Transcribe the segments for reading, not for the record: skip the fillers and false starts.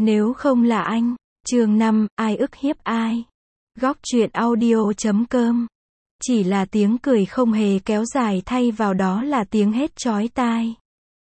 Nếu không là anh. Chương 5, ai ức hiếp ai? Góc truyện audio.com. Chỉ là tiếng cười không hề kéo dài, thay vào đó là tiếng hét chói tai.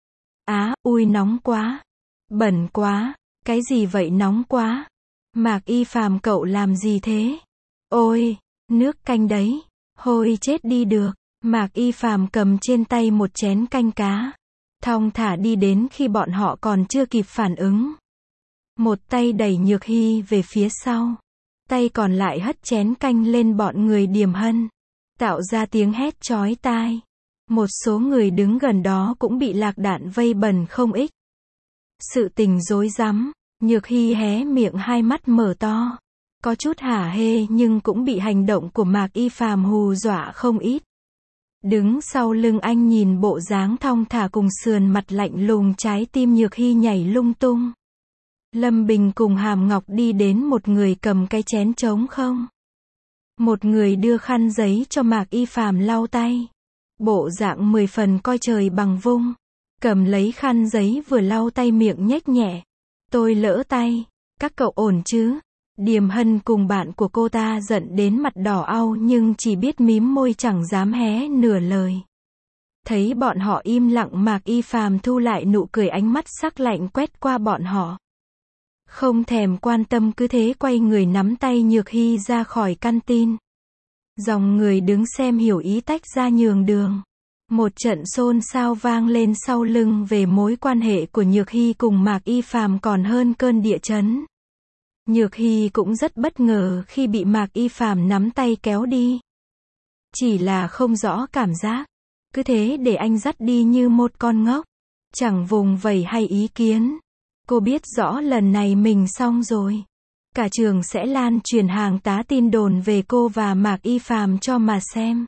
Ui nóng quá. Bẩn quá. Cái gì vậy, nóng quá. Mạc Y Phàm, cậu làm gì thế? Ôi, nước canh đấy. Hôi chết đi được. Mạc Y Phàm cầm trên tay một chén canh cá. Thong thả đi đến khi bọn họ còn chưa kịp phản ứng. Một tay đẩy Nhược Hy về phía sau. Tay còn lại hất chén canh lên bọn người Điềm Hân. Tạo ra tiếng hét chói tai. Một số người đứng gần đó cũng bị lạc đạn vây bẩn không ít. Sự tình rối rắm. Nhược Hy hé miệng, hai mắt mở to. Có chút hả hê nhưng cũng bị hành động của Mạc Y Phàm hù dọa không ít. Đứng sau lưng anh nhìn bộ dáng thong thả cùng sườn mặt lạnh lùng, trái tim Nhược Hy nhảy lung tung. Lâm Bình cùng Hàm Ngọc đi đến, một người cầm cái chén trống không. Một người đưa khăn giấy cho Mạc Y Phàm lau tay. Bộ dạng 10 phần coi trời bằng vung. Cầm lấy khăn giấy vừa lau tay miệng nhếch nhẹ. Tôi lỡ tay. Các cậu ổn chứ? Điềm Hân cùng bạn của cô ta giận đến mặt đỏ au nhưng chỉ biết mím môi, chẳng dám hé nửa lời. Thấy bọn họ im lặng, Mạc Y Phàm thu lại nụ cười, ánh mắt sắc lạnh quét qua bọn họ. Không thèm quan tâm, cứ thế quay người nắm tay Nhược Hy ra khỏi căn tin. Dòng người đứng xem hiểu ý tách ra nhường đường. Một trận xôn xao vang lên sau lưng về mối quan hệ của Nhược Hy cùng Mạc Y Phàm còn hơn cơn địa chấn. Nhược Hy cũng rất bất ngờ khi bị Mạc Y Phàm nắm tay kéo đi. Chỉ là không rõ cảm giác. Cứ thế để anh dắt đi như một con ngốc. Chẳng vùng vẩy hay ý kiến. Cô biết rõ lần này mình xong rồi. Cả trường sẽ lan truyền hàng tá tin đồn về cô và Mạc Y Phàm cho mà xem.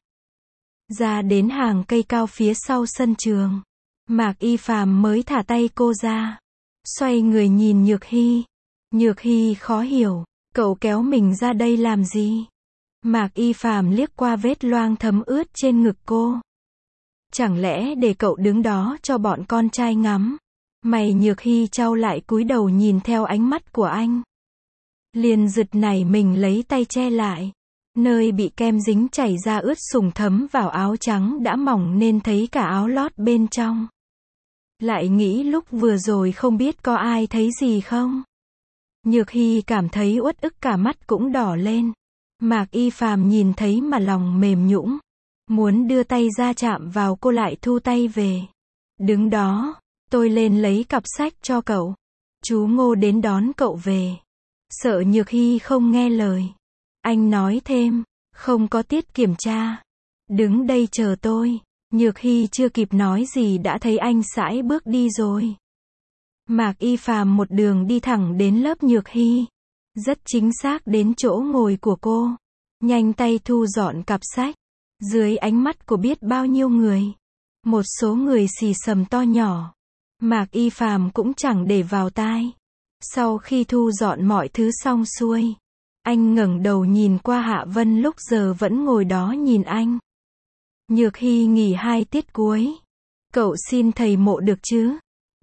Ra đến hàng cây cao phía sau sân trường. Mạc Y Phàm mới thả tay cô ra. Xoay người nhìn Nhược Hy. Nhược Hy khó hiểu. Cậu kéo mình ra đây làm gì? Mạc Y Phàm liếc qua vết loang thấm ướt trên ngực cô. Chẳng lẽ để cậu đứng đó cho bọn con trai ngắm? Mày Nhược Hy chau lại cúi đầu nhìn theo ánh mắt của anh. Liền giật nảy mình lấy tay che lại. Nơi bị kem dính chảy ra ướt sũng thấm vào áo trắng đã mỏng nên thấy cả áo lót bên trong. Lại nghĩ lúc vừa rồi không biết có ai thấy gì không? Nhược Hy cảm thấy uất ức, cả mắt cũng đỏ lên. Mạc Y Phàm nhìn thấy mà lòng mềm nhũn. Muốn đưa tay ra chạm vào cô lại thu tay về. Đứng đó. Tôi lên lấy cặp sách cho cậu. Chú Ngô đến đón cậu về. Sợ Nhược Hy không nghe lời. Anh nói thêm. Không có tiết kiểm tra. Đứng đây chờ tôi. Nhược Hy chưa kịp nói gì đã thấy anh sải bước đi rồi. Mạc Y Phàm một đường đi thẳng đến lớp Nhược Hy. Rất chính xác đến chỗ ngồi của cô. Nhanh tay thu dọn cặp sách. Dưới ánh mắt của biết bao nhiêu người. Một số người xì xầm to nhỏ. Mạc Y Phàm cũng chẳng để vào tai. Sau khi thu dọn mọi thứ xong xuôi, anh ngẩng đầu nhìn qua Hạ Vân lúc giờ vẫn ngồi đó nhìn anh. Nhược Hy nghỉ 2 tiết cuối. Cậu xin thầy mộ được chứ?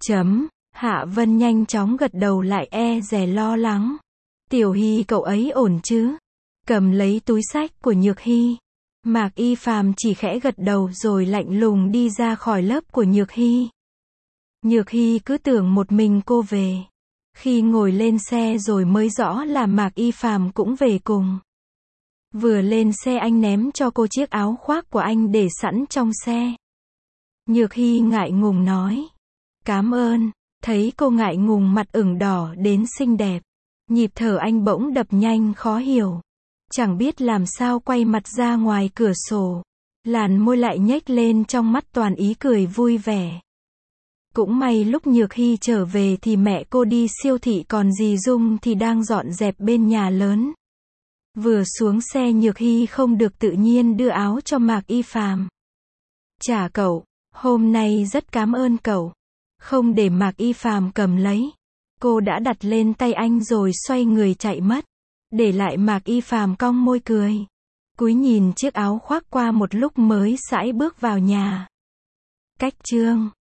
Hạ Vân nhanh chóng gật đầu, lại dè lo lắng. Tiểu Hy cậu ấy ổn chứ? Cầm lấy túi sách của Nhược Hy. Mạc Y Phàm chỉ khẽ gật đầu rồi lạnh lùng đi ra khỏi lớp của Nhược Hy. Nhược Hy cứ tưởng một mình cô về. Khi ngồi lên xe rồi mới rõ là Mạc Y Phàm cũng về cùng. Vừa lên xe anh ném cho cô chiếc áo khoác của anh để sẵn trong xe. Nhược Hy ngại ngùng nói. Cảm ơn. Thấy cô ngại ngùng, mặt ửng đỏ đến xinh đẹp. Nhịp thở anh bỗng đập nhanh khó hiểu. Chẳng biết làm sao quay mặt ra ngoài cửa sổ. Làn môi lại nhếch lên, trong mắt toàn ý cười vui vẻ. Cũng may lúc Nhược Hy trở về thì mẹ cô đi siêu thị, còn dì Dung thì đang dọn dẹp bên nhà lớn. Vừa xuống xe Nhược Hy không được tự nhiên đưa áo cho Mạc Y Phàm. Trả cậu, hôm nay rất cảm ơn cậu. Không để Mạc Y Phàm cầm lấy. Cô đã đặt lên tay anh rồi xoay người chạy mất. Để lại Mạc Y Phàm cong môi cười. Cúi nhìn chiếc áo khoác qua một lúc mới sải bước vào nhà. Cách chương